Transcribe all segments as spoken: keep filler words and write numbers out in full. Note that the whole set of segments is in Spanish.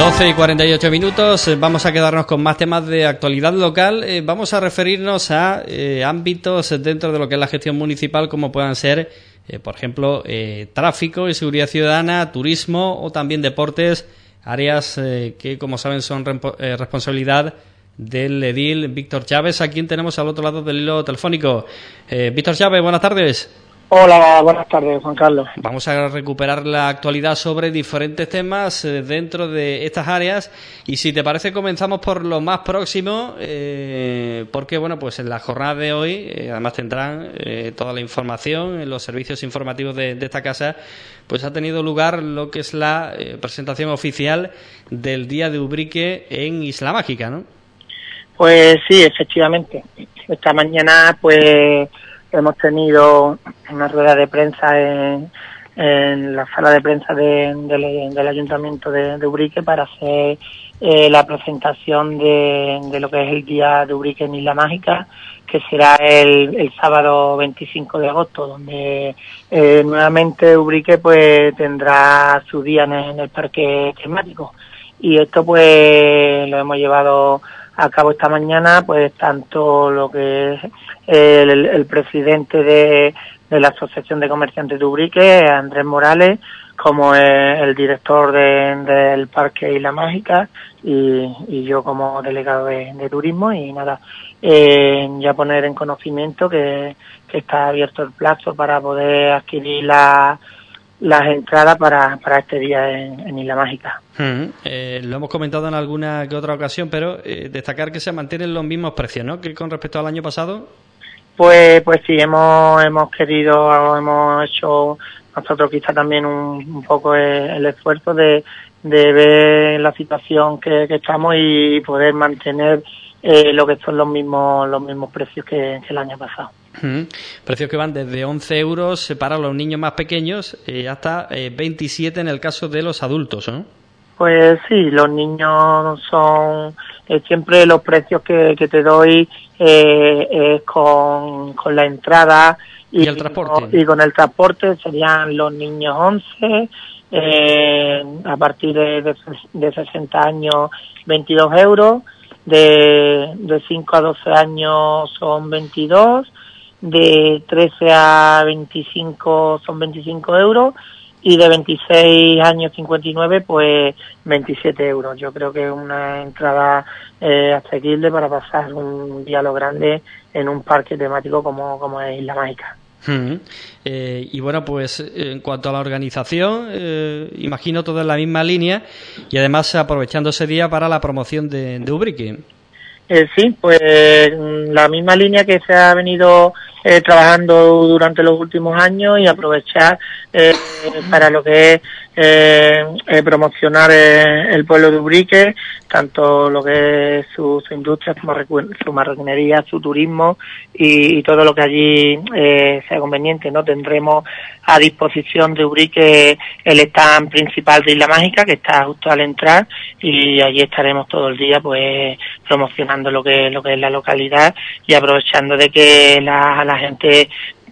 doce y cuarenta y ocho minutos, eh, vamos a quedarnos con más temas de actualidad local. Eh, vamos a referirnos a eh, ámbitos dentro de lo que es la gestión municipal, como puedan ser, eh, por ejemplo, eh, tráfico y seguridad ciudadana, turismo o también deportes, áreas eh, que, como saben, son rempo- eh, responsabilidad del edil Víctor Chávez, a quien tenemos al otro lado del hilo telefónico. Eh, Víctor Chávez, buenas tardes. Hola, buenas tardes, Juan Carlos. Vamos a recuperar la actualidad sobre diferentes temas eh, dentro de estas áreas, y si te parece comenzamos por lo más próximo, eh, porque bueno, pues en la jornada de hoy eh, además tendrán eh, toda la información en los servicios informativos de, de esta casa. Pues ha tenido lugar lo que es la eh, presentación oficial del Día de Ubrique en Isla Mágica, ¿no? Pues sí, efectivamente. Esta mañana pues hemos tenido una rueda de prensa en, en la sala de prensa de, de, del Ayuntamiento de, de Ubrique para hacer eh, la presentación de, de lo que es el Día de Ubrique en Isla Mágica, que será el, el sábado veinticinco de agosto, donde eh, nuevamente Ubrique pues tendrá su día en el, en el parque temático. Y esto pues lo hemos llevado a cabo esta mañana, pues tanto lo que es el, el, el presidente de, de la Asociación de Comerciantes de Ubrique, Andrés Morales, como el, el director de, del Parque Isla Mágica y, y yo como delegado de, de turismo. Y nada, eh, ya poner en conocimiento que, que está abierto el plazo para poder adquirir la las entradas para, para este día en, en Isla Mágica. Uh-huh. Eh, lo hemos comentado en alguna que otra ocasión, pero eh, destacar que se mantienen los mismos precios, ¿no?, que con respecto al año pasado. Pues pues sí, hemos hemos querido, hemos hecho nosotros quizá también un, un poco el, el esfuerzo de, de ver la situación que, que estamos y poder mantener eh, lo que son los mismos los mismos precios que, que el año pasado. Uh-huh. Precios que van desde once euros para los niños más pequeños eh, hasta eh, veintisiete en el caso de los adultos, ¿no? Pues sí, los niños son eh, siempre los precios que, que te doy eh, es con, con la entrada y, ¿Y el transporte? Y con el transporte serían los niños once, eh, a partir de, de, de sesenta años veintidós euros, de, de cinco a doce años son veintidós, de trece a veinticinco son veinticinco euros y de veintiséis años cincuenta y nueve pues veintisiete euros. Yo creo que es una entrada eh, asequible para pasar un día lo grande en un parque temático como, como es Isla Mágica. Uh-huh. Eh, y bueno, pues en cuanto a la organización, eh, imagino todo en la misma línea y además aprovechando ese día para la promoción de, de Ubrique. Eh, sí, pues la misma línea que se ha venido eh, trabajando durante los últimos años y aprovechar eh, para lo que es eh, eh, promocionar eh, el pueblo de Ubrique, tanto lo que es su, su industria, su, marroquin- su marroquinería, su turismo y, y todo lo que allí eh, sea conveniente, ¿no? Tendremos a disposición de Ubrique el stand principal de Isla Mágica, que está justo al entrar, y allí estaremos todo el día pues promocionando lo que lo que es la localidad y aprovechando de que la, la gente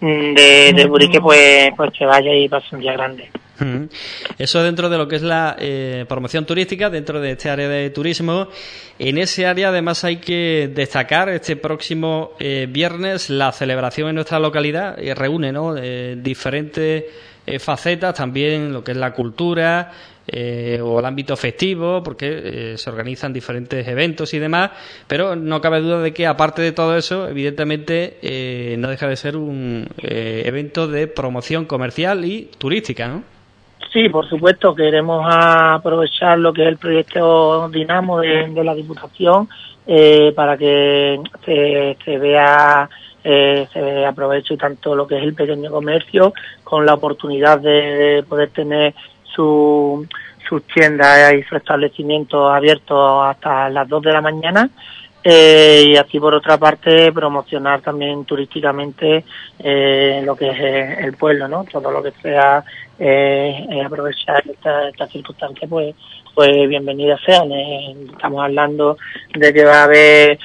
de, de Ubrique pues pues que vaya y pase un día grande. Uh-huh. Eso dentro de lo que es la eh, promoción turística, dentro de este área de turismo. En ese área además hay que destacar este próximo eh, viernes la celebración en nuestra localidad, eh, reúne, ¿no?, eh, diferentes eh, facetas, también lo que es la cultura eh, o el ámbito festivo, porque eh, se organizan diferentes eventos y demás, pero no cabe duda de que aparte de todo eso, evidentemente eh, no deja de ser un eh, evento de promoción comercial y turística, ¿no? Sí, por supuesto, queremos aprovechar lo que es el proyecto Dinamo de, de la Diputación eh, para que se, se vea eh, se aproveche tanto lo que es el pequeño comercio con la oportunidad de, de poder tener su, sus tiendas y su establecimiento abiertos hasta las dos de la mañana. Eh, y así por otra parte promocionar también turísticamente eh, lo que es el pueblo, ¿no? Todo lo que sea eh, eh, aprovechar esta, esta circunstancia, pues pues bienvenidas sean. Eh, estamos hablando de que va a haber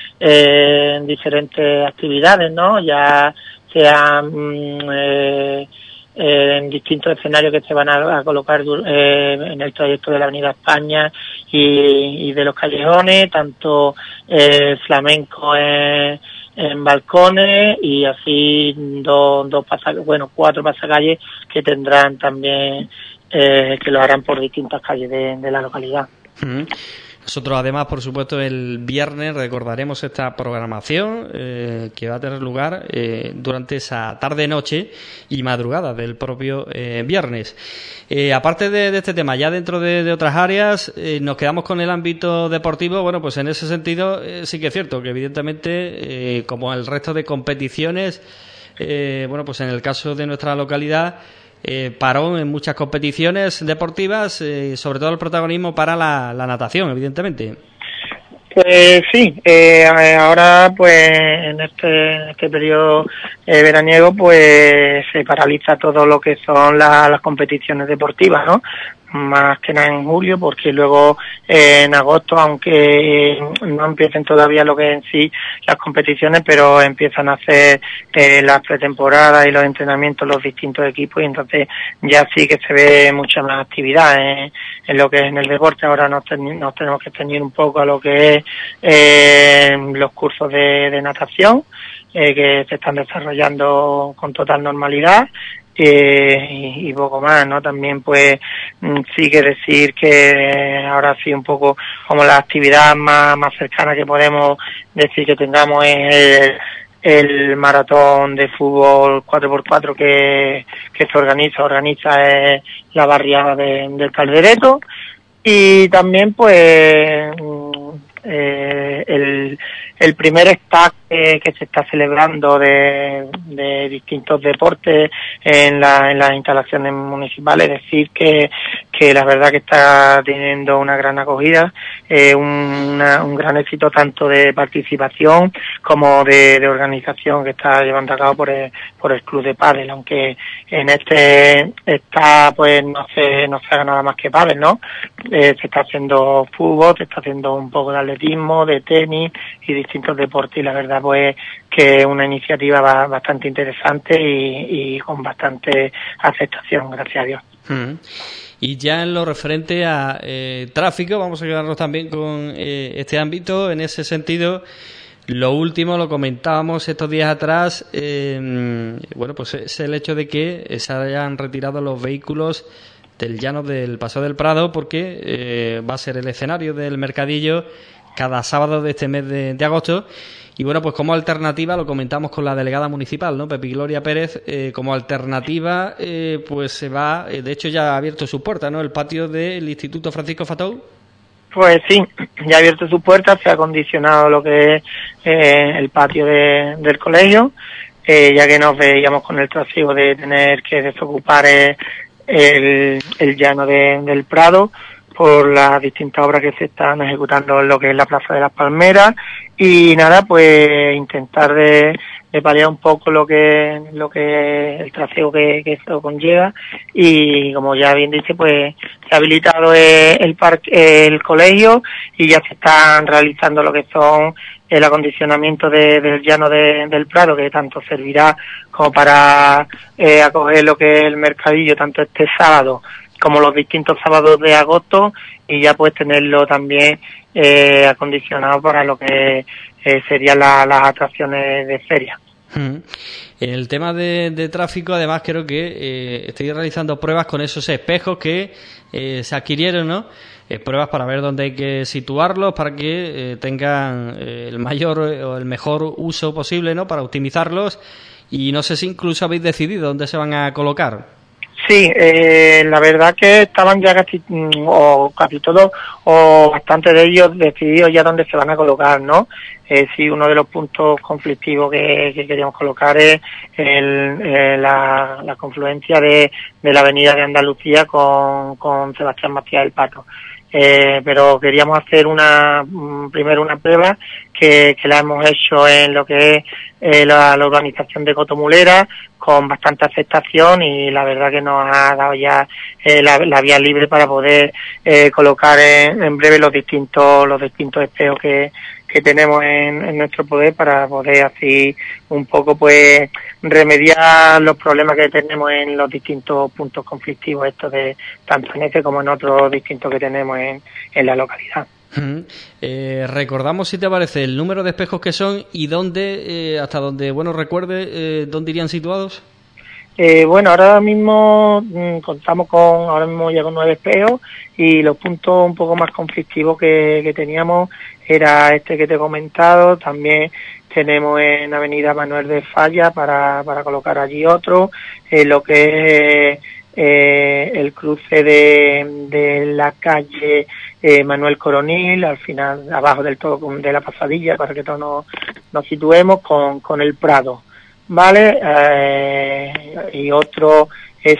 eh, diferentes actividades, ¿no? Ya sean mm, eh, eh, en distintos escenarios que se van a, a colocar eh, en el trayecto de la Avenida España y, y de los callejones, tanto eh, flamenco en, en balcones y así dos, dos pasacalles, bueno, cuatro pasacalles que tendrán también, eh, que lo harán por distintas calles de, de la localidad. Mm. Nosotros, además, por supuesto, el viernes recordaremos esta programación eh, que va a tener lugar eh, durante esa tarde-noche y madrugada del propio eh, viernes. Eh, aparte de, de este tema, ya dentro de, de otras áreas, eh, nos quedamos con el ámbito deportivo. Bueno, pues en ese sentido eh, sí que es cierto que, evidentemente, eh, como el resto de competiciones, eh, bueno, pues en el caso de nuestra localidad, Eh, parón en muchas competiciones deportivas, eh, sobre todo el protagonismo para la, la natación, evidentemente. Pues sí, eh, ahora pues en este, en este periodo eh, veraniego pues se paraliza todo lo que son la, las competiciones deportivas, ¿no? Más que nada en julio, porque luego eh, en agosto, aunque no empiecen todavía lo que en sí las competiciones, pero empiezan a hacer eh, las pretemporadas y los entrenamientos los distintos equipos, y entonces ya sí que se ve mucha más actividad en, en lo que es en el deporte. Ahora nos, ten, nos tenemos que ceñir un poco a lo que es eh, los cursos de, de natación, eh, que se están desarrollando con total normalidad. Eh, y, y poco más, ¿no? También pues sí que decir que ahora sí un poco como la actividad más, más cercana que podemos decir que tengamos es el, el maratón de fútbol cuatro por cuatro que, que se organiza, organiza eh, la barriada de, del Caldereto, y también pues eh, el, el primer stack eh, que se está celebrando de, de distintos deportes en, la, en las instalaciones municipales. Es decir que, que la verdad que está teniendo una gran acogida, eh, una, un gran éxito tanto de participación como de, de organización que está llevando a cabo por el, por el Club de Pádel, aunque en este está pues no se, no se haga nada más que pádel, ¿no? Eh, se está haciendo fútbol, se está haciendo un poco de atletismo, de tenis y distintos deportes, y la verdad pues que es una iniciativa bastante interesante y, y con bastante aceptación, gracias a Dios. Mm. Y ya en lo referente a eh, tráfico, vamos a quedarnos también con eh, este ámbito. En ese sentido, lo último lo comentábamos estos días atrás, eh, bueno, pues es el hecho de que se hayan retirado los vehículos del llano del Paseo del Prado, porque eh, va a ser el escenario del mercadillo cada sábado de este mes de, de agosto. Y bueno, pues como alternativa, lo comentamos con la delegada municipal, ¿no? Pepi Gloria Pérez, eh, como alternativa, eh, pues se va, eh, de hecho ya ha abierto sus puertas, ¿no? El patio del Instituto Francisco Fatou. Pues sí, ya ha abierto sus puertas, se ha acondicionado lo que es eh, el patio de, del colegio, eh, ya que nos veíamos con el trasiego de tener que desocupar eh, el, el llano de, del Prado por las distintas obras que se están ejecutando en lo que es la Plaza de las Palmeras, y nada, pues intentar de, de paliar un poco lo que lo que el trasiego que, que esto conlleva, y como ya bien dice, pues se ha habilitado el, el parque, el colegio, y ya se están realizando lo que son el acondicionamiento de, del llano de, del Prado, que tanto servirá como para eh, acoger lo que es el mercadillo, tanto este sábado como los distintos sábados de agosto, y ya pues tenerlo también eh, acondicionado para lo que eh, serían la, las atracciones de feria. Mm. En el tema de, de tráfico, además, creo que eh, estoy realizando pruebas con esos espejos que eh, se adquirieron, ¿no? Eh, pruebas para ver dónde hay que situarlos para que eh, tengan eh, el mayor o el mejor uso posible, ¿no? Para optimizarlos, y no sé si incluso habéis decidido dónde se van a colocar. Sí, eh, la verdad que estaban ya casi, o casi todos, o bastante de ellos decididos ya dónde se van a colocar, ¿no? Eh, sí, uno de los puntos conflictivos que, que queríamos colocar es el, eh, la, la confluencia de, de la avenida de Andalucía con, con Sebastián Macías del Pato. Eh, pero queríamos hacer una primero una prueba que, que la hemos hecho en lo que es eh, la, la urbanización de Cotomulera, con bastante aceptación, y la verdad que nos ha dado ya eh, la, la vía libre para poder eh, colocar en, en breve los distintos los distintos espejos que, que tenemos en, en nuestro poder para poder así un poco pues remediar los problemas que tenemos en los distintos puntos conflictivos estos de tanto en este como en otros distintos que tenemos en, en la localidad. Uh-huh. Eh, recordamos, si te parece, el número de espejos que son y dónde, eh, hasta donde, bueno, recuerde, eh, dónde irían situados. Eh, bueno, ahora mismo mmm, contamos con, ahora mismo ya con nueve espejos y los puntos un poco más conflictivos que, que teníamos era este que te he comentado. También tenemos en Avenida Manuel de Falla para, para colocar allí otro, eh, lo que es eh, el cruce de, de la calle eh, Manuel Coronil, al final, abajo del todo de la pasadilla, para que todos nos, nos situemos, con, con el Prado. Vale, eh, y otro es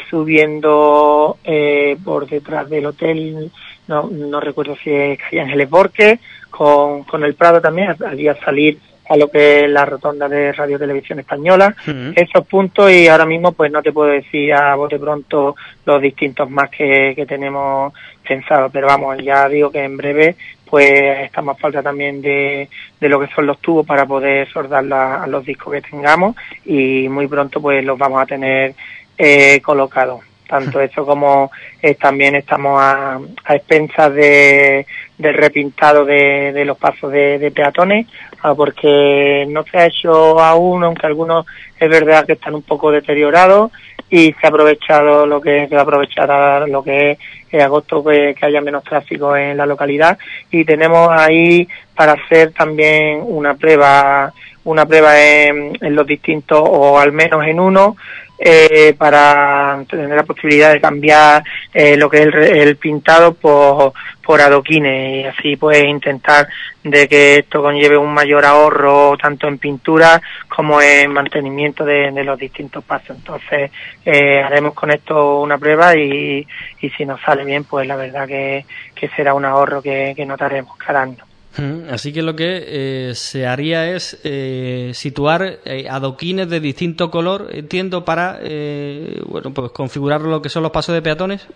subiendo eh, por detrás del hotel, no no recuerdo si es Calle Ángeles Borges, con, con el Prado también, allí al salir a lo que es la rotonda de Radio Televisión Española, uh-huh. Esos puntos, y ahora mismo pues no te puedo decir a bote pronto los distintos más que, que tenemos pensados, pero vamos, ya digo que en breve pues estamos a falta también de, de lo que son los tubos para poder soldar la, a los discos que tengamos, y muy pronto pues los vamos a tener eh, colocados. Tanto eso como eh, también estamos a, a expensas de, del repintado de, de los pasos de, de peatones, ah, porque no se ha hecho aún, aunque algunos es verdad que están un poco deteriorados, y se ha aprovechado lo que se va a aprovechar lo que es en agosto, que, que haya menos tráfico en la localidad, y tenemos ahí para hacer también una prueba una prueba en, en los distintos, o al menos en uno, eh, para tener la posibilidad de cambiar eh, lo que es el, el pintado por, por adoquines, y así pues intentar de que esto conlleve un mayor ahorro tanto en pintura como en mantenimiento de, de los distintos pasos. Entonces eh, haremos con esto una prueba, y, y si nos sale bien, pues la verdad que, que será un ahorro que, que notaremos cada año. Así que lo que eh, se haría es eh, situar eh, adoquines de distinto color, entiendo, para eh, bueno, pues configurar lo que son los pasos de peatones.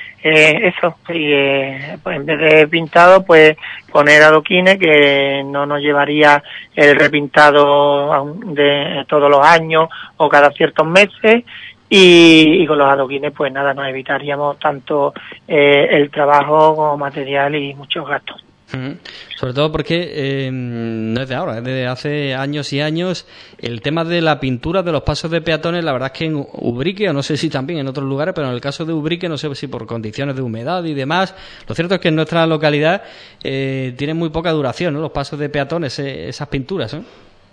Eh, eso, y eh, pues en vez de pintado, pues poner adoquines, que no nos llevaría el repintado de todos los años o cada ciertos meses. Y, y con los adoquines pues nada, nos evitaríamos tanto eh, el trabajo como material y muchos gastos. Uh-huh. Sobre todo porque eh, no es de ahora, es de hace años y años el tema de la pintura de los pasos de peatones. La verdad es que en Ubrique, o no sé si también en otros lugares, pero en el caso de Ubrique, no sé si por condiciones de humedad y demás, lo cierto es que en nuestra localidad eh, tienen muy poca duración, ¿no?, los pasos de peatones, eh, esas pinturas, ¿eh?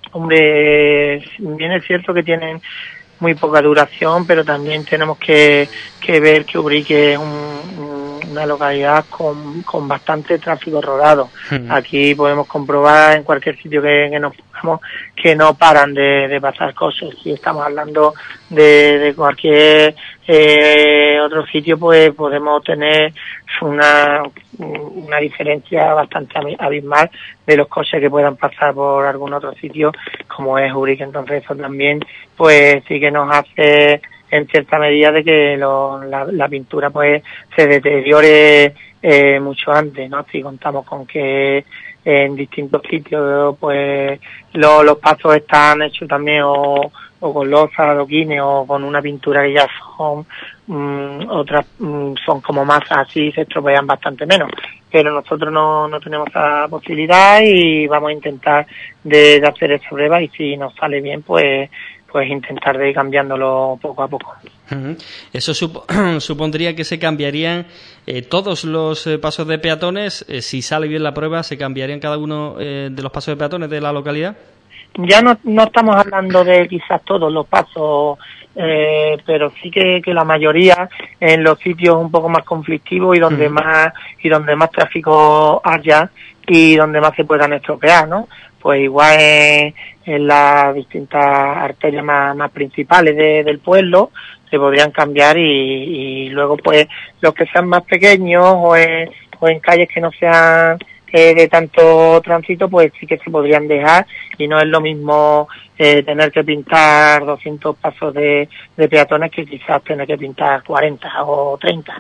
Hombre, bien es cierto que tienen muy poca duración, pero también tenemos que, que ver que Ubrique es un, un una localidad con, con bastante tráfico rodado. Mm. Aquí podemos comprobar en cualquier sitio que, que nos pongamos que no paran de, de pasar cosas. Si estamos hablando de, de cualquier eh, otro sitio, pues podemos tener una, una diferencia bastante abismal de los coches que puedan pasar por algún otro sitio como es Ubrique. Entonces eso también pues sí que nos hace en cierta medida de que lo, la, la pintura pues se deteriore eh, mucho antes, ¿no? Si contamos con que en distintos sitios pues lo, los pasos están hechos también o, o con losas, adoquines, o con una pintura que ya son mmm, otras mmm, son como masas, así se estropean bastante menos. Pero nosotros no, no tenemos esa posibilidad y vamos a intentar de, de hacer esa prueba, y si nos sale bien pues pues intentar de ir cambiándolo poco a poco. Uh-huh. Eso sup- supondría que se cambiarían eh, todos los eh, pasos de peatones. Eh, si sale bien la prueba, ¿se cambiarían cada uno eh, de los pasos de peatones de la localidad? Ya no, no estamos hablando de quizás todos los pasos, eh, pero sí que, que la mayoría en los sitios un poco más conflictivos y donde uh-huh. más y donde más tráfico haya y donde más se puedan estropear, ¿no? Pues igual en, en las distintas arterias más, más principales de, del pueblo se podrían cambiar, y, y luego pues los que sean más pequeños o en, o en calles que no sean eh, de tanto tránsito, pues sí que se podrían dejar, y no es lo mismo eh, tener que pintar doscientos pasos de, de peatones que quizás tener que pintar cuarenta o treinta.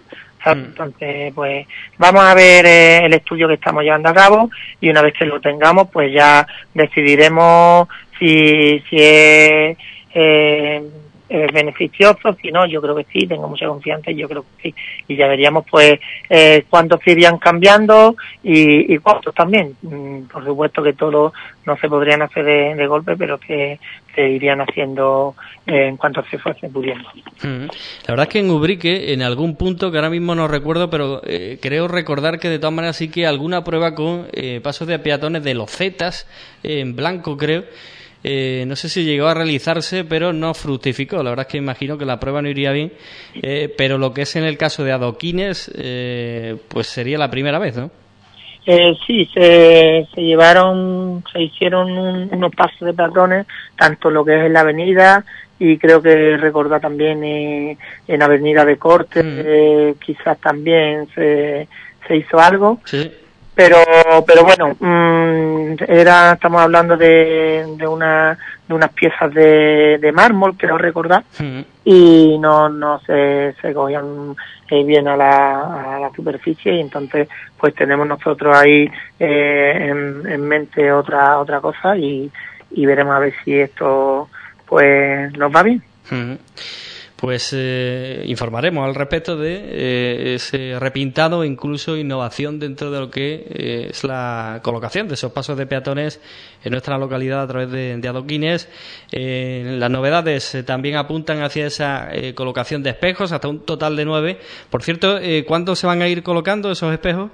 ¿sabes? Mm. Entonces, pues vamos a ver eh, el estudio que estamos llevando a cabo y una vez que lo tengamos, pues ya decidiremos si, si es eh, eh, beneficioso, si no, yo creo que sí, tengo mucha confianza y yo creo que sí. Y ya veríamos, pues, eh, cuántos se irían cambiando y, y cuántos también. Mm, por supuesto que todos no se podrían hacer de, de golpe, pero que se irían haciendo eh, en cuanto se fuese pudiendo. Mm. La verdad es que en Ubrique, en algún punto que ahora mismo no recuerdo, pero eh, creo recordar que de todas maneras sí que alguna prueba con eh, pasos de peatones de losetas eh, en blanco, creo. Eh, no sé si llegó a realizarse, pero no fructificó. La verdad es que imagino que la prueba no iría bien, eh, pero lo que es en el caso de adoquines, eh, pues sería la primera vez, ¿no? Eh, sí, se, se llevaron, se hicieron un, unos pasos de peatones, tanto lo que es en la avenida y creo que recordar también eh, en Avenida de Cortes, mm. eh, quizás también se, se hizo algo. Sí. Pero, pero bueno, mmm, era, estamos hablando de, de una, de unas piezas de, de mármol, creo recordar, mm. y no, no se, se cogían eh, bien a la, a la superficie y entonces, pues tenemos nosotros ahí eh, en, en mente otra, otra cosa y, y veremos a ver si esto, pues, nos va bien. Mm. Pues eh, informaremos al respecto de eh, ese repintado e incluso innovación dentro de lo que eh, es la colocación de esos pasos de peatones en nuestra localidad a través de, de adoquines. Eh, las novedades eh, también apuntan hacia esa eh, colocación de espejos, hasta un total de nueve. Por cierto, eh, ¿cuándo se van a ir colocando esos espejos?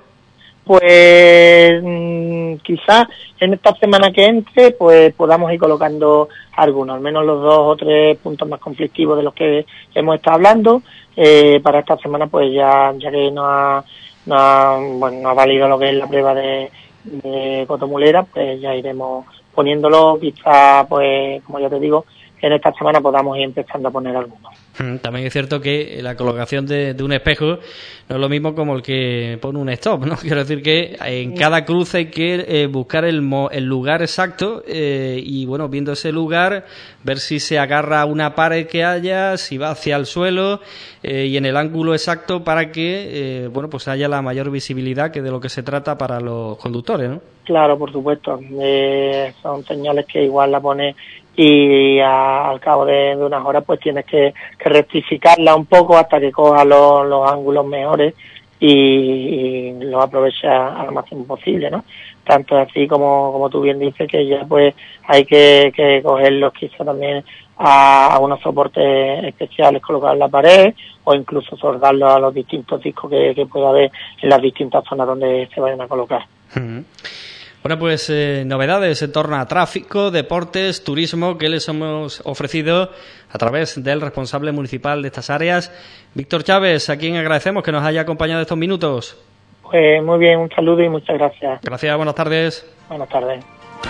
Pues mmm, quizás en esta semana que entre pues podamos ir colocando algunos, al menos los dos o tres puntos más conflictivos de los que hemos estado hablando. Eh, para esta semana pues ya ya que no ha, no ha, bueno, no ha valido lo que es la prueba de, de cotomulera, pues ya iremos poniéndolo, quizás pues como ya te digo, en esta semana podamos ir empezando a poner algunos. También es cierto que la colocación de, de un espejo no es lo mismo como el que pone un stop, ¿no? Quiero decir que en cada cruce hay que eh, buscar el, mo, el lugar exacto eh, y, bueno, viendo ese lugar, ver si se agarra a una pared que haya, si va hacia el suelo eh, y en el ángulo exacto para que, eh, bueno, pues haya la mayor visibilidad, que de lo que se trata para los conductores, ¿no? Claro, por supuesto. Eh, son señales que igual la pone y a, al cabo de, de unas horas pues tienes que, que rectificarla un poco hasta que coja los, los ángulos mejores y, y los aprovecha al máximo posible, ¿no? Tanto así como, como tú bien dices, que ya pues hay que, que cogerlos quizá también a, a unos soportes especiales, colocar en la pared o incluso soldarlos a los distintos discos que, que pueda haber en las distintas zonas donde se vayan a colocar. Uh-huh. Bueno, pues eh, novedades en torno a tráfico, deportes, turismo que les hemos ofrecido a través del responsable municipal de estas áreas, Víctor Chávez, a quien agradecemos que nos haya acompañado estos minutos. Pues muy bien, un saludo y muchas gracias. Gracias, buenas tardes. Buenas tardes.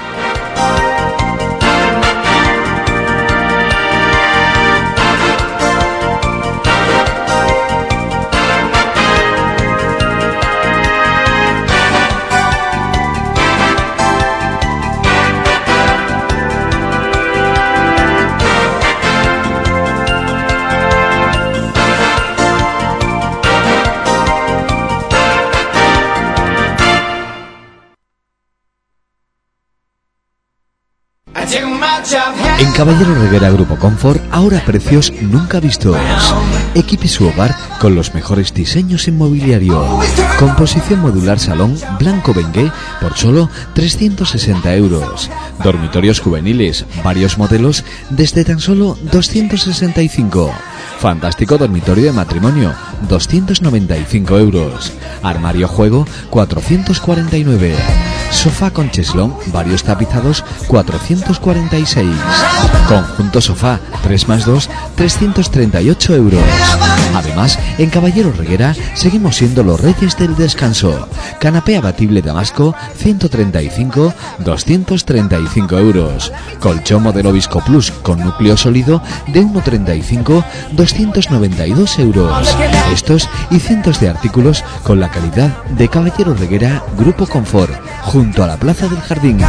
En Caballero Reguera Grupo Confort, ahora precios nunca vistos. Equipe su hogar con los mejores diseños en mobiliario. Composición modular salón blanco bengué por solo trescientos sesenta euros. Dormitorios juveniles, varios modelos desde tan solo doscientos sesenta y cinco. Fantástico dormitorio de matrimonio, doscientos noventa y cinco euros. Armario juego, cuatrocientos cuarenta y nueve. Sofá con cheslón, varios tapizados, cuatrocientos cuarenta y seis. Conjunto sofá, tres más dos, trescientos treinta y ocho euros. Además, en Caballero Reguera seguimos siendo los reyes del descanso. Canapé abatible Damasco, ciento treinta y cinco, doscientos treinta y cinco euros. Colchón modelo Visco Plus con núcleo sólido de uno treinta y cinco, doscientos noventa y dos euros. Estos y cientos de artículos con la calidad de Caballero Reguera Grupo Confort, junto a la Plaza del Jardín.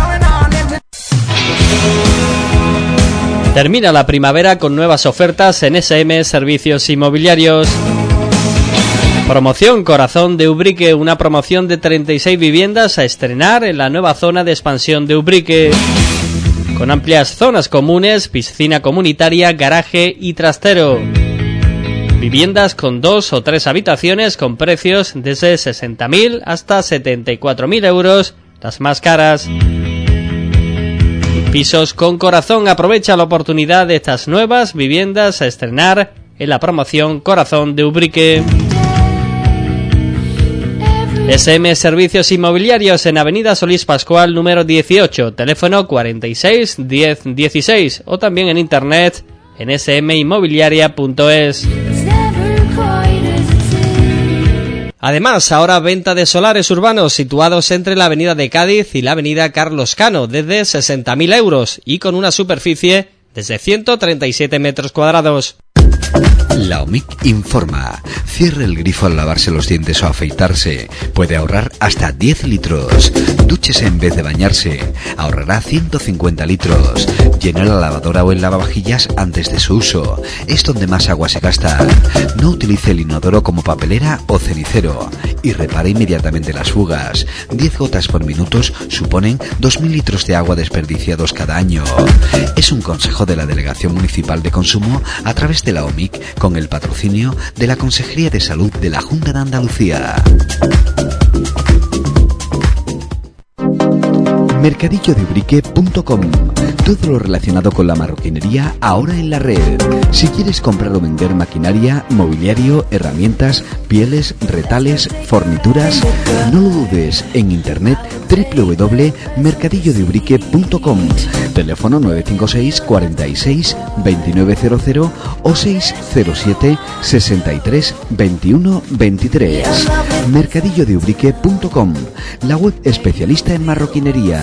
Termina la primavera con nuevas ofertas en S M Servicios Inmobiliarios. Promoción Corazón de Ubrique, una promoción de treinta y seis viviendas a estrenar en la nueva zona de expansión de Ubrique, con amplias zonas comunes, piscina comunitaria, garaje y trastero. Viviendas con dos o tres habitaciones con precios desde sesenta mil hasta setenta y cuatro mil euros, las más caras. Pisos con Corazón, aprovecha la oportunidad de estas nuevas viviendas a estrenar en la promoción Corazón de Ubrique. S M Servicios Inmobiliarios en Avenida Solís Pascual número dieciocho, teléfono cuarenta y seis diez dieciséis, o también en internet en ese eme inmobiliaria punto es. Además, ahora venta de solares urbanos situados entre la avenida de Cádiz y la avenida Carlos Cano desde sesenta mil euros y con una superficie desde ciento treinta y siete metros cuadrados. La O M I C informa. Cierre el grifo al lavarse los dientes o afeitarse. Puede ahorrar hasta diez litros. Dúchese en vez de bañarse. Ahorrará ciento cincuenta litros. Llene la lavadora o el lavavajillas antes de su uso. Es donde más agua se gasta. No utilice el inodoro como papelera o cenicero. Y repare inmediatamente las fugas. diez gotas por minuto suponen dos mil litros de agua desperdiciados cada año. Es un consejo de la Delegación Municipal de Consumo a través de la O M I C con el patrocinio de la Consejería de Salud de la Junta de Andalucía. mercadillo de ubrique punto com. Todo lo relacionado con la marroquinería ahora en la red. Si quieres comprar o vender maquinaria, mobiliario, herramientas, pieles, retales, fornituras, no lo dudes. En internet doble u doble u doble u punto mercadillo de ubrique punto com. Teléfono nueve cinco seis cuarenta y seis veintinueve cero cero o seis cero siete sesenta y tres veintiuno veintitrés. mercadillo de ubrique punto com, la web especialista en marroquinería.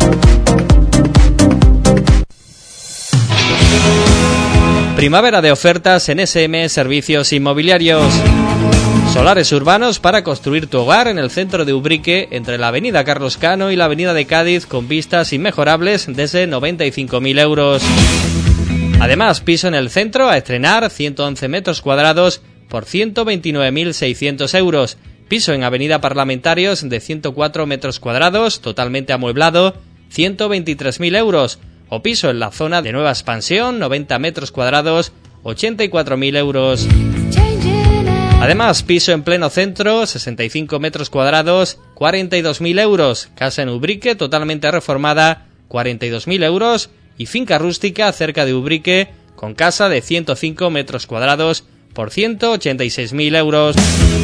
Primavera de ofertas en S M Servicios Inmobiliarios. Solares urbanos para construir tu hogar en el centro de Ubrique, entre la avenida Carlos Cano y la avenida de Cádiz, con vistas inmejorables desde noventa y cinco mil euros. Además, piso en el centro a estrenar, ciento once metros cuadrados por ciento veintinueve mil seiscientos euros. Piso en avenida Parlamentarios de ciento cuatro metros cuadrados, totalmente amueblado, ciento veintitrés mil euros. O piso en la zona de Nueva Expansión, noventa metros cuadrados, ochenta y cuatro mil euros. Además, piso en pleno centro, sesenta y cinco metros cuadrados, cuarenta y dos mil euros. Casa en Ubrique, totalmente reformada, cuarenta y dos mil euros. Y finca rústica cerca de Ubrique, con casa de ciento cinco metros cuadrados, por ciento ochenta y seis mil euros.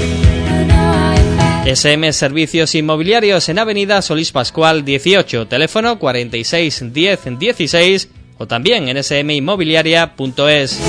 S M Servicios Inmobiliarios en Avenida Solís Pascual dieciocho, teléfono cuarenta y seis diez dieciséis, o también en ese eme inmobiliaria punto es.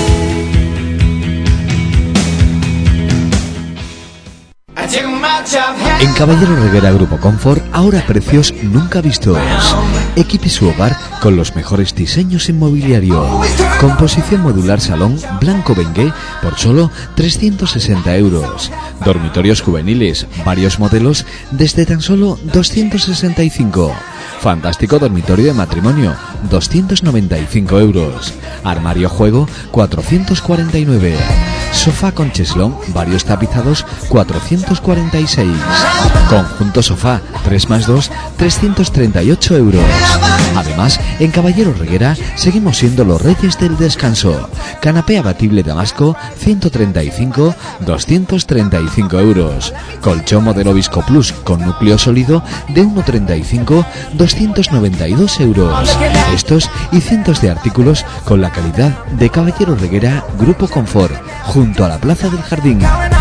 En Caballero Reguera Grupo Confort, ahora precios nunca vistos. Equipe su hogar con los mejores diseños en mobiliario. Composición modular salón blanco bengué por solo trescientos sesenta euros. Dormitorios juveniles, varios modelos desde tan solo doscientos sesenta y cinco. Fantástico dormitorio de matrimonio, doscientos noventa y cinco euros. Armario juego, cuatrocientos cuarenta y nueve. Sofá con cheslón, varios tapizados, cuatrocientos cuarenta y seis. Conjunto sofá, tres más dos, trescientos treinta y ocho euros. Además, en Caballero Reguera seguimos siendo los reyes del descanso. Canapé abatible Damasco, ciento treinta y cinco, doscientos treinta y cinco euros. Colchón modelo Visco Plus con núcleo sólido de uno treinta y cinco, doscientos noventa y dos euros. Estos y cientos de artículos con la calidad de Caballero Reguera Grupo Confort, junto a la Plaza del Jardín.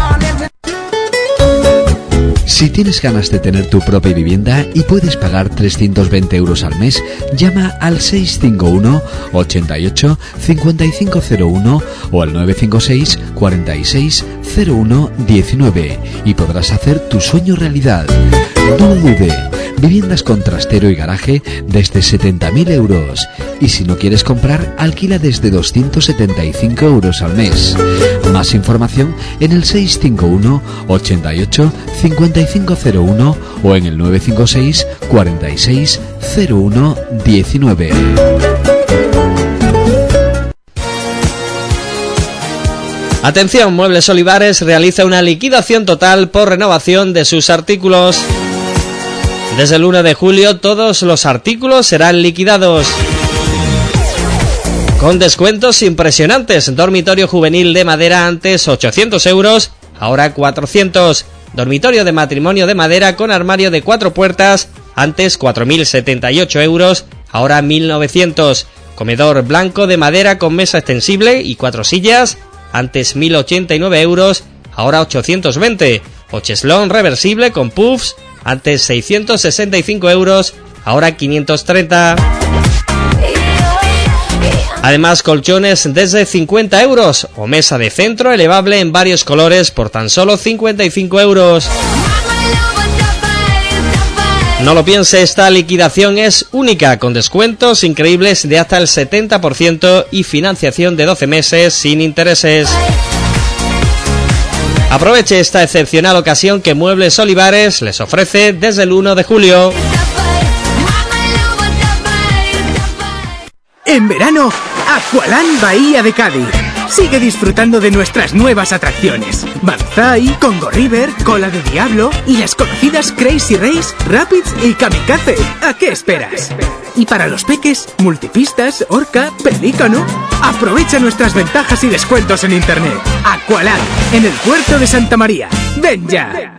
Si tienes ganas de tener tu propia vivienda y puedes pagar trescientos veinte euros al mes, llama al seis cinco uno, ochenta y ocho, cincuenta y cinco cero uno o al nueve cinco seis, cuarenta y seis, cero uno diecinueve y podrás hacer tu sueño realidad. No lo dude, viviendas con trastero y garaje desde setenta mil euros. Y si no quieres comprar, alquila desde doscientos setenta y cinco euros al mes. Más información en el seis cinco uno, ochenta y ocho, cincuenta y cinco cero uno o en el nueve cinco seis, cuarenta y seis, cero uno diecinueve. Atención, Muebles Olivares realiza una liquidación total por renovación de sus artículos. Desde el uno de julio todos los artículos serán liquidados con descuentos impresionantes. Dormitorio juvenil de madera antes ochocientos euros, ahora cuatrocientos. Dormitorio de matrimonio de madera con armario de cuatro puertas, antes cuatro mil setenta y ocho euros, ahora mil novecientos. Comedor blanco de madera con mesa extensible y cuatro sillas, antes mil ochenta y nueve euros, ahora ochocientos veinte. Ocheslón reversible con puffs, antes seiscientos sesenta y cinco euros, ahora quinientos treinta. Además, colchones desde cincuenta euros o mesa de centro elevable en varios colores por tan solo cincuenta y cinco euros. No lo piense, esta liquidación es única, con descuentos increíbles de hasta el setenta por ciento y financiación de doce meses sin intereses. Aproveche esta excepcional ocasión que Muebles Olivares les ofrece desde el uno de julio. En verano, Aqualand Bahía de Cádiz. Sigue disfrutando de nuestras nuevas atracciones. Banzai, Congo River, Cola de Diablo y las conocidas Crazy Race, Rapids y Kamikaze. ¿A qué esperas? Y para los peques, multipistas, orca, pelícano. Aprovecha nuestras ventajas y descuentos en internet. Aqualand, en el puerto de Santa María. ¡Ven ya!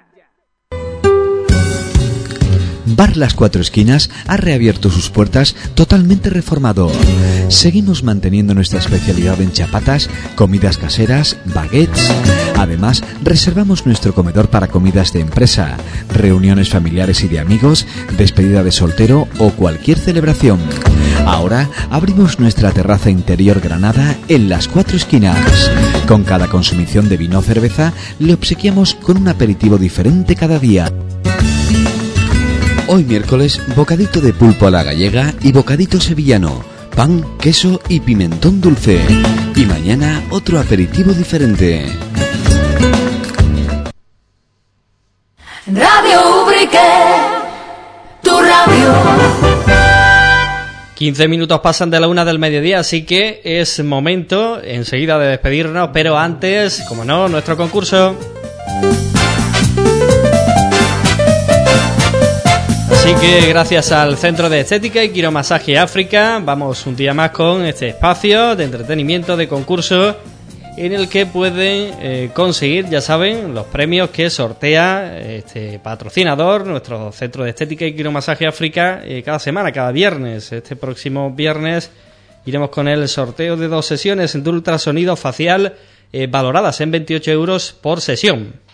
Bar Las Cuatro Esquinas ha reabierto sus puertas totalmente reformado. Seguimos manteniendo nuestra especialidad en chapatas, comidas caseras, baguettes. Además, reservamos nuestro comedor para comidas de empresa, reuniones familiares y de amigos, despedida de soltero o cualquier celebración. Ahora abrimos nuestra terraza interior granada en Las Cuatro Esquinas. Con cada consumición de vino o cerveza, le obsequiamos con un aperitivo diferente cada día. Hoy miércoles, bocadito de pulpo a la gallega y bocadito sevillano, pan, queso y pimentón dulce. Y mañana otro aperitivo diferente. Radio Ubrique, tu radio. quince minutos pasan de la una del mediodía, así que es momento enseguida de despedirnos, pero antes, como no, nuestro concurso. Así que gracias al Centro de Estética y Quiromasaje África, vamos un día más con este espacio de entretenimiento, de concurso, en el que pueden eh, conseguir, ya saben, los premios que sortea este patrocinador, nuestro Centro de Estética y Quiromasaje África, eh, cada semana, cada viernes. Este próximo viernes iremos con el sorteo de dos sesiones de ultrasonido facial eh, valoradas en veintiocho euros por sesión.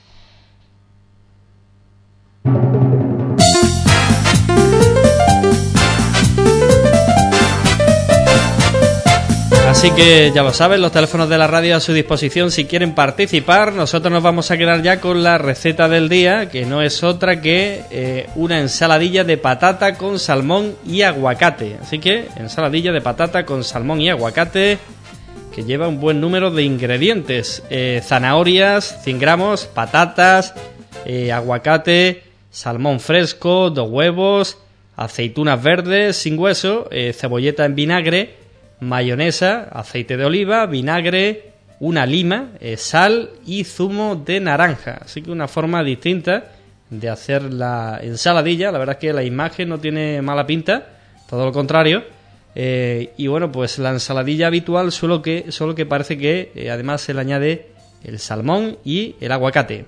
Así que ya lo saben, los teléfonos de la radio a su disposición si quieren participar. Nosotros nos vamos a quedar ya con la receta del día, que no es otra que eh, una ensaladilla de patata con salmón y aguacate. Así que ensaladilla de patata con salmón y aguacate, que lleva un buen número de ingredientes. Eh, zanahorias, cien gramos, patatas, eh, aguacate, salmón fresco, dos huevos, aceitunas verdes sin hueso, eh, cebolleta en vinagre, mayonesa, aceite de oliva, vinagre, una lima, eh, sal y zumo de naranja. Así que una forma distinta de hacer la ensaladilla. La verdad es que la imagen no tiene mala pinta, todo lo contrario. Eh, y bueno, pues la ensaladilla habitual, solo que, solo que parece que eh, además se le añade el salmón y el aguacate.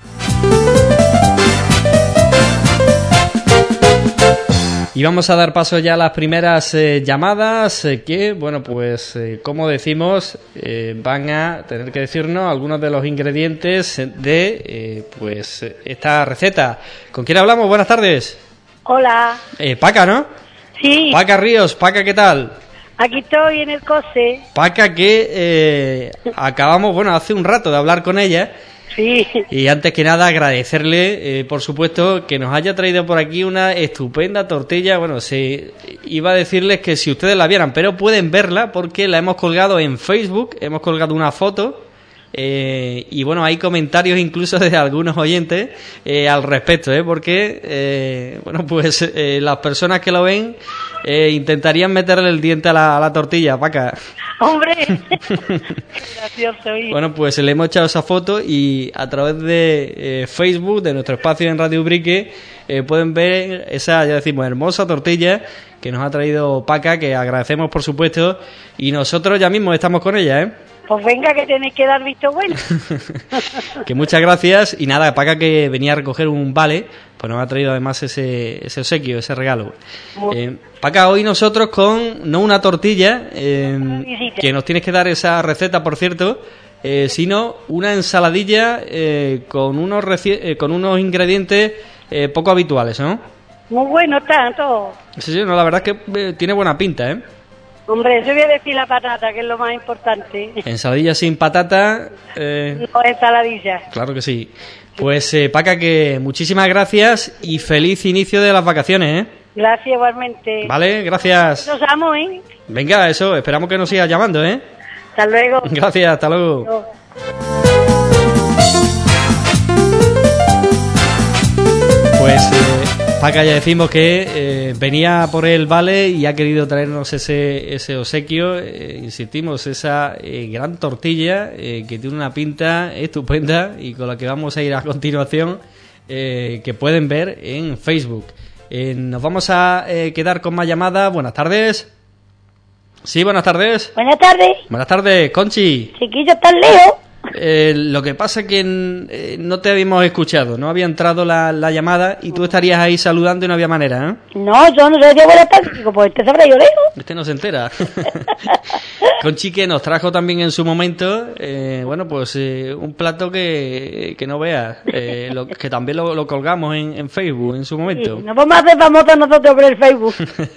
Y vamos a dar paso ya a las primeras eh, llamadas eh, que, bueno, pues eh, como decimos, eh, van a tener que decirnos algunos de los ingredientes de eh, pues esta receta. ¿Con quién hablamos? Buenas tardes. Hola. Eh, Paca, ¿no? Sí. Paca Ríos. Paca, ¿qué tal? Aquí estoy en el coche. Paca, que eh, acabamos, bueno, hace un rato de hablar con ella. Sí. Y antes que nada agradecerle, eh, por supuesto, que nos haya traído por aquí una estupenda tortilla. Bueno, se iba a decirles que si ustedes la vieran, pero pueden verla porque la hemos colgado en Facebook, hemos colgado una foto. Eh, y bueno, hay comentarios incluso de algunos oyentes eh, al respecto, ¿eh? Porque eh, bueno, pues eh, las personas que lo ven eh, intentarían meterle el diente a la, a la tortilla, Paca. Hombre, gracioso. Y... Bueno, pues le hemos echado esa foto y a través de eh, Facebook, de nuestro espacio en Radio Ubrique, eh, pueden ver esa, ya decimos, hermosa tortilla que nos ha traído Paca, que agradecemos por supuesto, y nosotros ya mismo estamos con ella, ¿eh? Pues venga, que tenéis que dar visto bueno. Que muchas gracias. Y nada, Paca, que venía a recoger un vale, pues nos ha traído además ese, ese obsequio, ese regalo. Eh, Paca, hoy nosotros con, no una tortilla, eh, que nos tienes que dar esa receta, por cierto, eh, sino una ensaladilla eh, con, unos reci- eh, con unos ingredientes eh, poco habituales, ¿no? Muy bueno tanto. Sí, sí, no, la verdad es que eh, tiene buena pinta, ¿eh? Hombre, yo voy a decir la patata, que es lo más importante. Ensaladilla sin patata. Eh... No, ensaladilla. Claro que sí. Pues, eh, Paca, que muchísimas gracias y feliz inicio de las vacaciones, ¿eh? Gracias, igualmente. Vale, gracias. Nos amo, ¿eh? Venga, eso, esperamos que nos sigas llamando, ¿eh? Hasta luego. Gracias, hasta luego. No. Pues, eh, Paca, ya decimos que eh, venía por el vale y ha querido traernos ese, ese obsequio, eh, insistimos, esa eh, gran tortilla eh, que tiene una pinta estupenda y con la que vamos a ir a continuación, eh, que pueden ver en Facebook. Eh, nos vamos a eh, quedar con más llamadas. Buenas tardes. Sí, buenas tardes. Buenas tardes. Buenas tardes, Conchi. Chiquillo, ¿estás lejos? Eh, lo que pasa es que eh, no te habíamos escuchado, no había entrado la, la llamada y tú estarías ahí saludando y no había manera, ¿eh? No, yo no sé si buenas tardes. Digo, pues este sabrá yo lejos. Este no se entera. Conchi, que nos trajo también en su momento, eh, bueno, pues eh, un plato que, que no veas, eh, lo, que también lo, lo colgamos en, en Facebook en su momento. Sí, nos vamos a hacer famosos nosotros por el Facebook.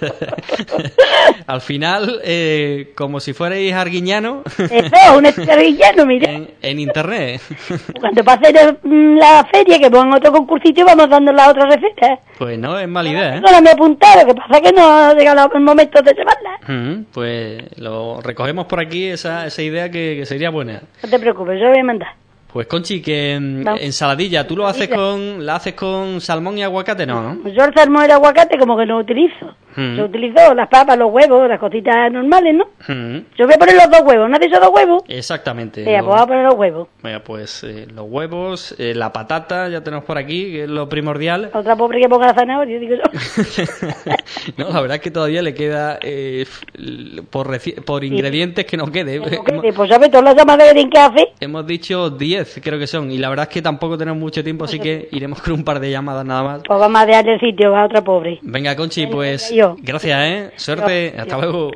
Al final, eh, como si fuerais arguiñano. Eso, un estrellano, mira. En, en internet. Cuando pase la feria, que pongan otro concursito y vamos dando las otras recetas. Pues no, es mala idea, ¿eh? No la me he apuntado, lo que pasa es que no ha llegado el momento de llevarla. Mm, pues lo recogemos por aquí, esa, esa idea que, que sería buena. No te preocupes, yo voy a mandar. Pues, Conchi, que mm, Vamos. ensaladilla, ¿tú lo haces con, la haces con salmón y aguacate? No, ¿no? Yo el salmón y el aguacate como que no utilizo. Mm. Yo utilizo las papas, los huevos, las cositas normales, ¿no? Mm, Yo voy a poner los dos huevos, ¿no has dicho dos huevos? exactamente. Venga, Lo- pues vamos a poner los huevos. Venga, pues eh, los huevos, eh, la patata, ya tenemos por aquí, que es lo primordial. Otra pobre que ponga la zanahoria, digo yo. No, la verdad es que todavía le queda eh, f- por, reci- por ingredientes que no quede. Pero Hemos, que, pues sabes, todas las llamadas que tienen que hacer. hemos dicho diez, creo que son, y la verdad es que tampoco tenemos mucho tiempo, así que iremos con un par de llamadas nada más. Pues vamos a dejarle el sitio a otra pobre. Venga, Conchi, Venga, pues yo. gracias, ¿eh? Suerte, Yo. hasta Yo. luego.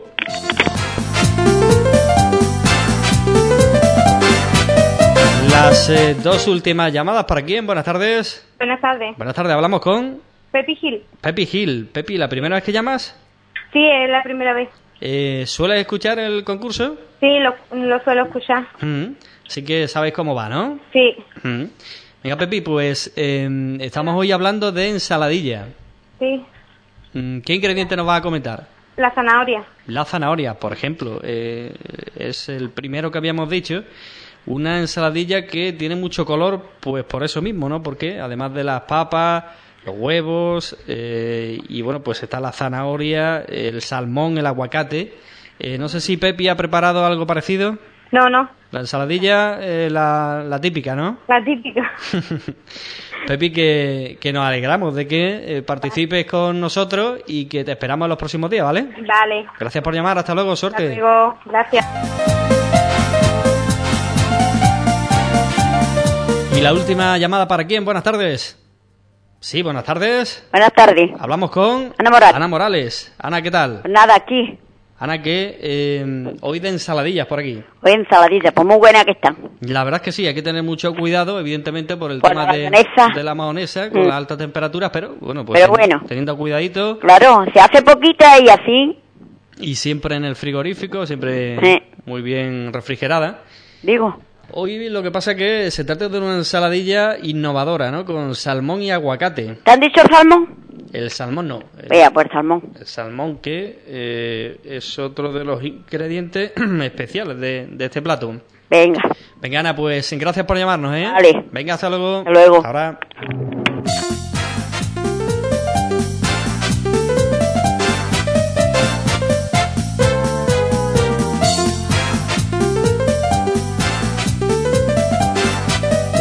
Las eh, dos últimas llamadas para quién, buenas tardes. Buenas tardes. Buenas tardes, hablamos con Pepi Gil. Pepi Gil. Pepi, ¿la primera vez que llamas? Sí, es la primera vez. Eh, ¿Sueles escuchar el concurso? Sí, lo, lo suelo escuchar. Mm, Así que sabéis cómo va, ¿no? Sí. Mm. Venga, Pepi, pues eh, estamos hoy hablando de ensaladilla. Sí. Mm, ¿Qué ingrediente nos va a comentar? La zanahoria. La zanahoria, por ejemplo, eh, es el primero que habíamos dicho. Una ensaladilla que tiene mucho color, pues por eso mismo, ¿no? Porque además de las papas, los huevos, eh, y bueno, pues está la zanahoria, el salmón, el aguacate. Eh, no sé si Pepi ha preparado algo parecido. No, no. La ensaladilla, eh, la, la típica, ¿no? La típica. Pepi, que, que nos alegramos de que eh, participes con nosotros y que te esperamos en los próximos días, ¿vale? Vale. Gracias por llamar, hasta luego, Hasta suerte. luego. Gracias. Y la última llamada para quién, buenas tardes. Sí, buenas tardes. Buenas tardes. Hablamos con Ana Morales. Ana Morales. Ana, ¿qué tal? Nada, aquí. Ana, que eh, hoy de ensaladillas por aquí. Hoy ensaladilla, pues muy buena que están. La verdad es que sí, hay que tener mucho cuidado, evidentemente, por el Por tema la de, mayonesa. de la mahonesa, con Mm. las altas temperaturas, pero bueno, pues Pero teni- bueno. teniendo cuidadito Claro, se hace poquita y así, y siempre en el frigorífico, siempre Sí. muy bien refrigerada. digo. Hoy lo que pasa es que se trata de una ensaladilla innovadora, ¿no? Con salmón y aguacate. ¿Te han dicho salmón? El salmón no. El, Vea, pues salmón. el salmón que eh, es otro de los ingredientes especiales de, de este plato. Venga. Venga, Ana, pues gracias por llamarnos, ¿eh? Vale. Venga, hasta luego. Hasta luego. Ahora.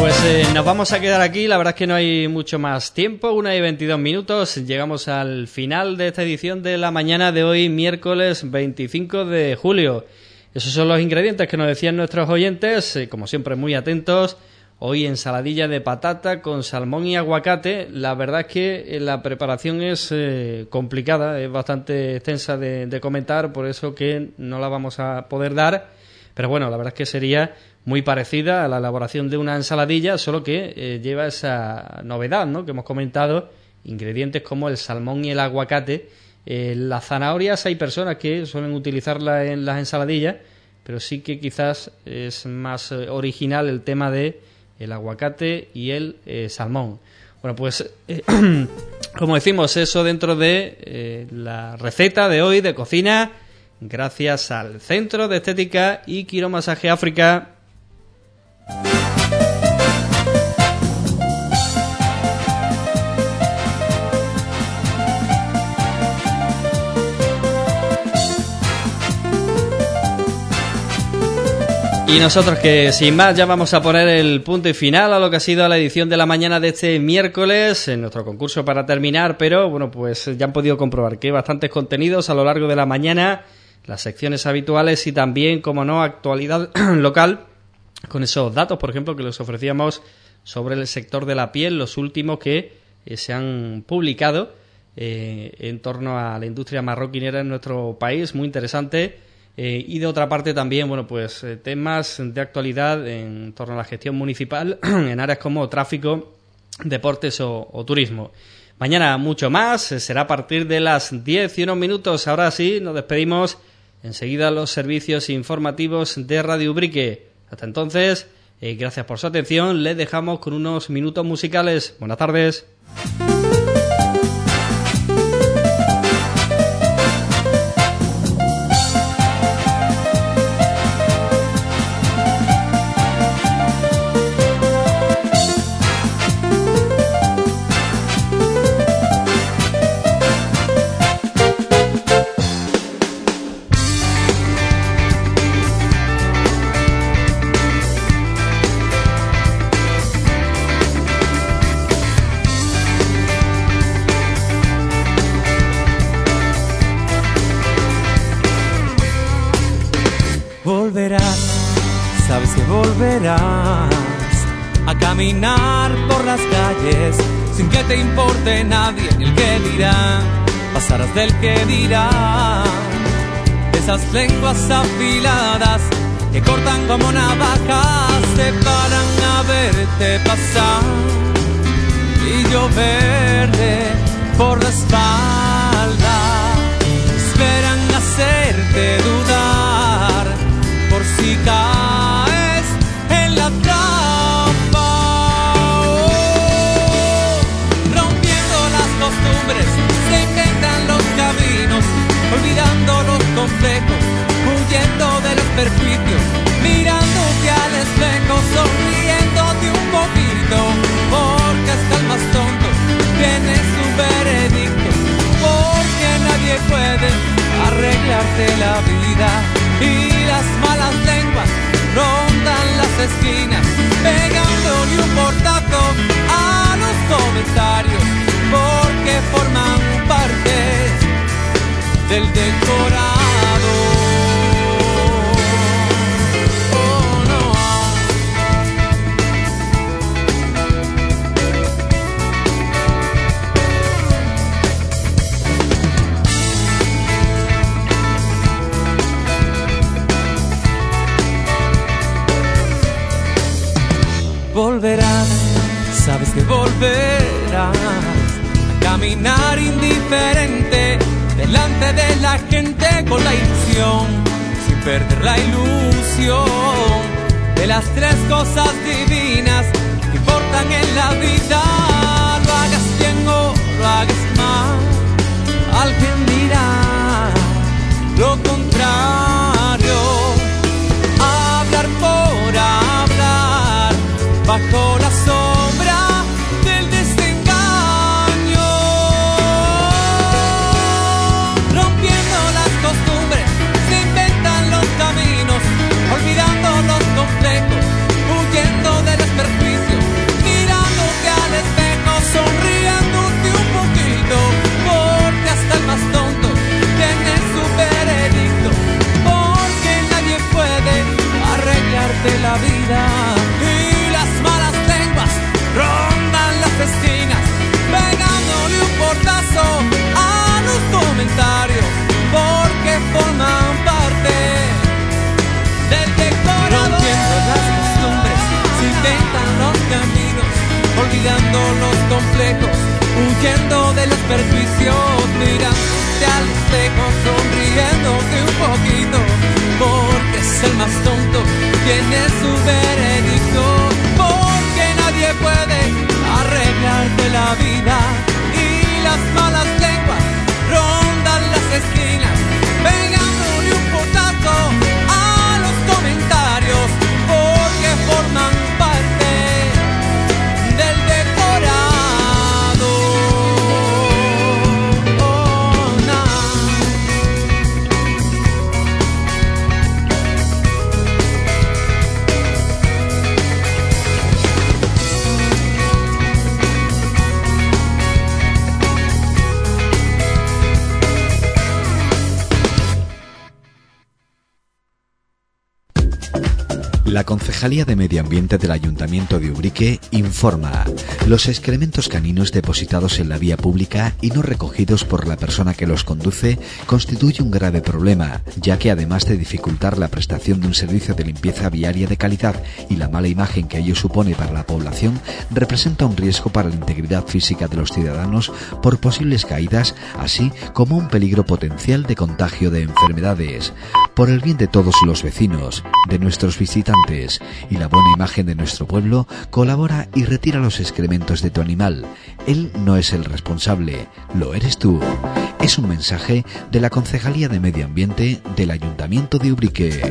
pues eh, nos vamos a quedar aquí. La verdad es que no hay mucho más tiempo. Una y veintidós minutos. Llegamos al final de esta edición de la mañana de hoy, miércoles veinticinco de julio. Esos son los ingredientes que nos decían nuestros oyentes. Eh, como siempre, muy atentos. Hoy ensaladilla de patata con salmón y aguacate. La verdad es que eh, la preparación es eh, complicada, es bastante extensa de, de comentar, por eso que no la vamos a poder dar. Pero bueno, la verdad es que sería muy parecida a la elaboración de una ensaladilla, solo que eh, lleva esa novedad, ¿no?, que hemos comentado, ingredientes como el salmón y el aguacate. Eh, las zanahorias hay personas que suelen utilizarlas en las ensaladillas, pero sí que quizás es más eh, original el tema de el aguacate y el eh, salmón. Bueno, pues eh, como decimos, eso dentro de eh, la receta de hoy de cocina, gracias al Centro de Estética y Quiromasaje África. Y nosotros que sin más ya vamos a poner el punto y final a lo que ha sido la edición de la mañana de este miércoles en nuestro concurso para terminar, pero bueno, pues ya han podido comprobar que hay bastantes contenidos a lo largo de la mañana, las secciones habituales y también, como no, actualidad local, con esos datos, por ejemplo, que les ofrecíamos sobre el sector de la piel, los últimos que eh, se han publicado eh, en torno a la industria marroquinera en nuestro país, muy interesante. Eh, y de otra parte también, bueno, pues eh, temas de actualidad en torno a la gestión municipal en áreas como tráfico, deportes o, o turismo. Mañana mucho más, eh, será a partir de las diez y unos minutos. Ahora sí, nos despedimos. Enseguida los servicios informativos de Radio Ubrique. Hasta entonces, eh, gracias por su atención. Les dejamos con unos minutos musicales. Buenas tardes. Sabes que volverás a caminar por las calles sin que te importe nadie ni el que dirá. Pasarás del que dirá, esas lenguas afiladas que cortan como navajas se paran a verte pasar y lloverle por la espalda. Esperan hacerte dudar por si caes en la trampa, oh, rompiendo las costumbres, se inventan los caminos, olvidando los complejos, huyendo de los perjuicios, mirándote al espejo, sonriéndote un poquito, porque hasta el más tonto tiene su veredicto, porque nadie puede arreglarte la vida. Y las malas lenguas rondan las esquinas, pegándole un portazo a los comentarios, porque forman parte del decorado. Oh, no. Volverás, sabes que volverás a caminar indiferente delante de la gente con la ilusión, sin perder la ilusión de las tres cosas divinas que importan en la vida. Lo hagas bien o lo hagas mal, alguien dirá lo contrario. Hablar por hablar bajo la sombra del desengaño, rompiendo las costumbres, se inventan los caminos, olvidando los complejos, huyendo de los perjuicios, vida. Y las malas lenguas rondan las esquinas, pegándole un portazo a los comentarios, porque forman parte del decorado. Rompiendo las costumbres, se inventan los caminos, olvidando los complejos, huyendo de los perjuicios, mirándote al espejo, sonriéndote un poquito, porque es el más tonto, tiene su veredicto, porque nadie puede arreglarte la vida. Y las malas lenguas rondan las esquinas, pegándole un portazo a los comentarios, porque forman parte del decorado. Oh, nah. La Concejalía de Medio Ambiente del Ayuntamiento de Ubrique informa: los excrementos caninos depositados en la vía pública y no recogidos por la persona que los conduce constituye un grave problema, ya que además de dificultar la prestación de un servicio de limpieza viaria de calidad y la mala imagen que ello supone para la población, representa un riesgo para la integridad física de los ciudadanos por posibles caídas, así como un peligro potencial de contagio de enfermedades. Por el bien de todos los vecinos, de nuestros visitantes y la buena imagen de nuestro pueblo, colabora y retira los excrementos de tu animal. Él no es el responsable, lo eres tú. Es un mensaje de la Concejalía de Medio Ambiente del Ayuntamiento de Ubrique.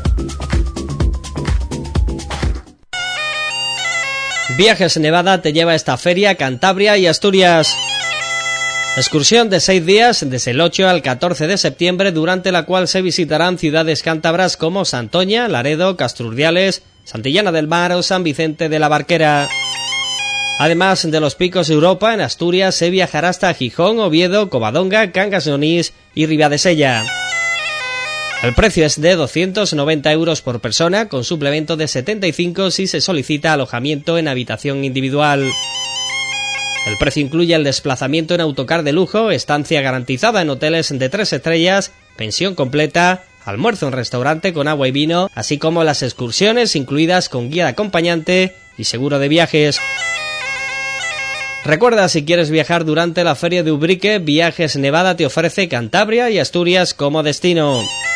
Viajes Nevada te lleva a esta feria Cantabria y Asturias. Excursión de seis días desde el ocho al catorce de septiembre, durante la cual se visitarán ciudades cántabras como Santoña, Laredo, Castrurdiales, Santillana del Mar o San Vicente de la Barquera. Además de los picos de Europa, en Asturias se viajará hasta Gijón, Oviedo, Covadonga, Cangas de Onís y Ribadesella. El precio es de doscientos noventa euros por persona, con suplemento de setenta y cinco si se solicita alojamiento en habitación individual. El precio incluye el desplazamiento en autocar de lujo, estancia garantizada en hoteles de tres estrellas, pensión completa, almuerzo en restaurante con agua y vino, así como las excursiones incluidas con guía de acompañante y seguro de viajes. Recuerda, si quieres viajar durante la feria de Ubrique, Viajes Nevada te ofrece Cantabria y Asturias como destino.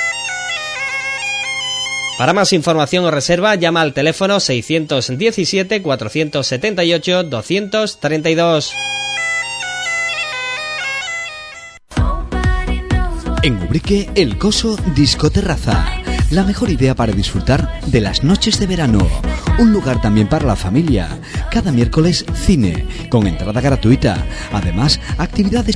Para más información o reserva, llama al teléfono seiscientos diecisiete, cuatrocientos setenta y ocho, doscientos treinta y dos. En Ubrique, El Coso Discoterraza. La mejor idea para disfrutar de las noches de verano. Un lugar también para la familia. Cada miércoles, cine, con entrada gratuita. Además, actividades